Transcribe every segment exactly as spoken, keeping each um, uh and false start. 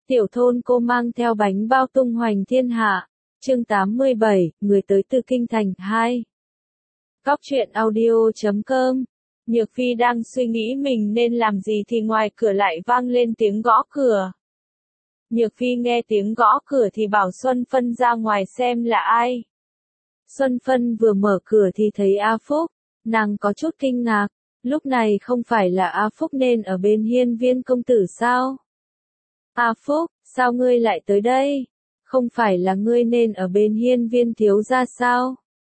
Tiểu thôn cô mang theo bánh bao tung hoành thiên hạ. Chương tám mươi bảy, người tới từ Kinh Thành, hai. Cóc truyện audio chấm com. Nhược Phi đang suy nghĩ mình nên làm gì thì ngoài cửa lại vang lên tiếng gõ cửa. Nhược Phi nghe tiếng gõ cửa thì bảo Xuân Phân ra ngoài xem là ai. Xuân Phân vừa mở cửa thì thấy A Phúc, nàng có chút kinh ngạc, lúc này không phải là A Phúc nên ở bên hiên viên công tử sao? A Phúc, sao ngươi lại tới đây? Không phải là ngươi nên ở bên hiên viên thiếu gia sao?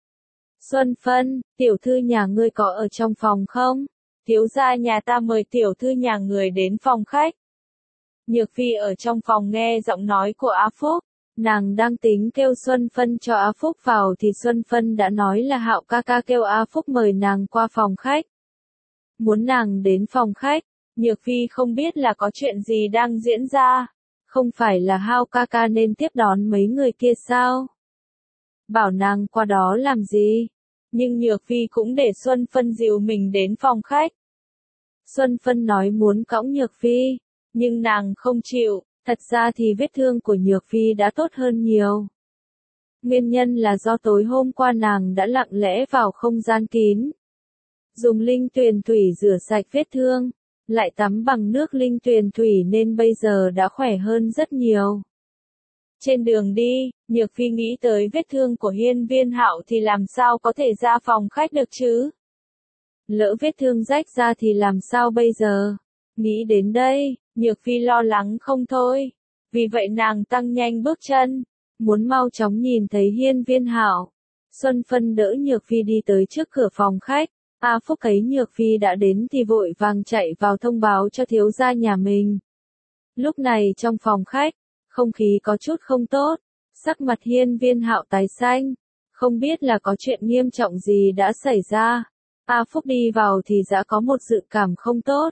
Xuân Phân, tiểu thư nhà ngươi có ở trong phòng không? Thiếu gia nhà ta mời tiểu thư nhà người đến phòng khách. Nhược Phi ở trong phòng nghe giọng nói của A Phúc, nàng đang tính kêu Xuân Phân cho A Phúc vào thì Xuân Phân đã nói là Hạo ca ca kêu A Phúc mời nàng qua phòng khách. Muốn nàng đến phòng khách, Nhược Phi không biết là có chuyện gì đang diễn ra, không phải là Hạo ca ca nên tiếp đón mấy người kia sao? Bảo nàng qua đó làm gì? Nhưng Nhược Phi cũng để Xuân Phân dìu mình đến phòng khách. Xuân Phân nói muốn cõng Nhược Phi, nhưng nàng không chịu, thật ra thì vết thương của Nhược Phi đã tốt hơn nhiều. Nguyên nhân là do tối hôm qua nàng đã lặng lẽ vào không gian kín. Dùng linh tuyền thủy rửa sạch vết thương, lại tắm bằng nước linh tuyền thủy nên bây giờ đã khỏe hơn rất nhiều. Trên đường đi, Nhược Phi nghĩ tới vết thương của hiên viên Hạo thì làm sao có thể ra phòng khách được chứ? Lỡ vết thương rách ra thì làm sao bây giờ? Nghĩ đến đây, Nhược Phi lo lắng không thôi. Vì vậy nàng tăng nhanh bước chân, muốn mau chóng nhìn thấy hiên viên Hạo. Xuân Phân đỡ Nhược Phi đi tới trước cửa phòng khách. A Phúc thấy Nhược Phi đã đến thì vội vàng chạy vào thông báo cho thiếu gia nhà mình. Lúc này trong phòng khách, không khí có chút không tốt, sắc mặt hiên viên Hạo tái xanh, không biết là có chuyện nghiêm trọng gì đã xảy ra. A Phúc đi vào thì đã có một dự cảm không tốt.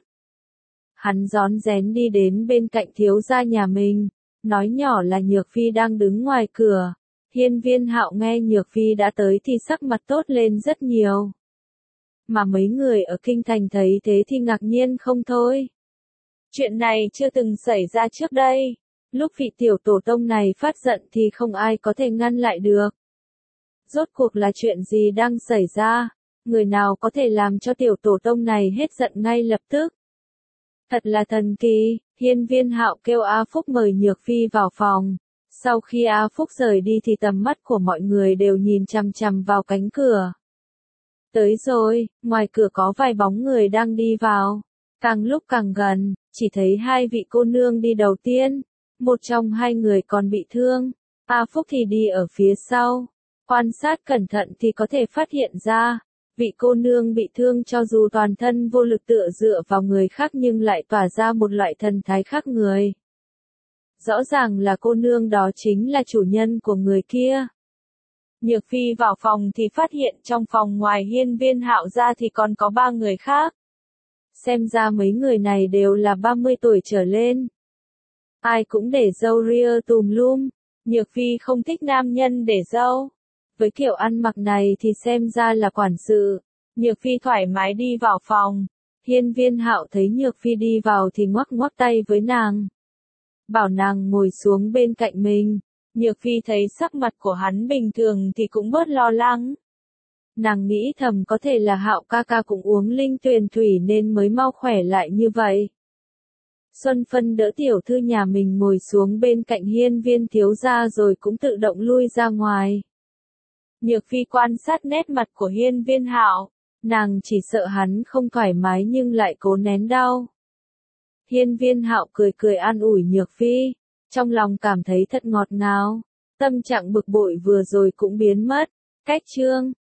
Hắn rón rén đi đến bên cạnh thiếu gia nhà mình, nói nhỏ là Nhược Phi đang đứng ngoài cửa. Hiên viên Hạo nghe Nhược Phi đã tới thì sắc mặt tốt lên rất nhiều. Mà mấy người ở Kinh Thành thấy thế thì ngạc nhiên không thôi. Chuyện này chưa từng xảy ra trước đây. Lúc vị tiểu tổ tông này phát giận thì không ai có thể ngăn lại được. Rốt cuộc là chuyện gì đang xảy ra? Người nào có thể làm cho tiểu tổ tông này hết giận ngay lập tức? Thật là thần kỳ. Hiên viên Hạo kêu A Phúc mời Nhược Phi vào phòng. Sau khi A Phúc rời đi thì tầm mắt của mọi người đều nhìn chằm chằm vào cánh cửa. Tới rồi, ngoài cửa có vài bóng người đang đi vào. Càng lúc càng gần, chỉ thấy hai vị cô nương đi đầu tiên. Một trong hai người còn bị thương. A Phúc thì đi ở phía sau. Quan sát cẩn thận thì có thể phát hiện ra. Vị cô nương bị thương cho dù toàn thân vô lực tựa dựa vào người khác nhưng lại tỏa ra một loại thần thái khác người. Rõ ràng là cô nương đó chính là chủ nhân của người kia. Nhược Phi vào phòng thì phát hiện trong phòng ngoài hiên viên Hạo ra thì còn có ba người khác. Xem ra mấy người này đều là ba mươi tuổi trở lên. Ai cũng để râu ria tùm lum. Nhược Phi không thích nam nhân để râu. Với kiểu ăn mặc này thì xem ra là quản sự. Nhược Phi thoải mái đi vào phòng. Hiên viên Hạo thấy Nhược Phi đi vào thì ngoắc ngoắc tay với nàng. Bảo nàng ngồi xuống bên cạnh mình. Nhược Phi thấy sắc mặt của hắn bình thường thì cũng bớt lo lắng. Nàng nghĩ thầm có thể là Hạo ca ca cũng uống linh tuyền thủy nên mới mau khỏe lại như vậy. Xuân Phân đỡ tiểu thư nhà mình ngồi xuống bên cạnh hiên viên thiếu gia rồi cũng tự động lui ra ngoài. Nhược Phi quan sát nét mặt của hiên viên Hạo, nàng chỉ sợ hắn không thoải mái nhưng lại cố nén đau. Hiên viên Hạo cười cười an ủi Nhược Phi, trong lòng cảm thấy thật ngọt ngào, tâm trạng bực bội vừa rồi cũng biến mất. Cách chương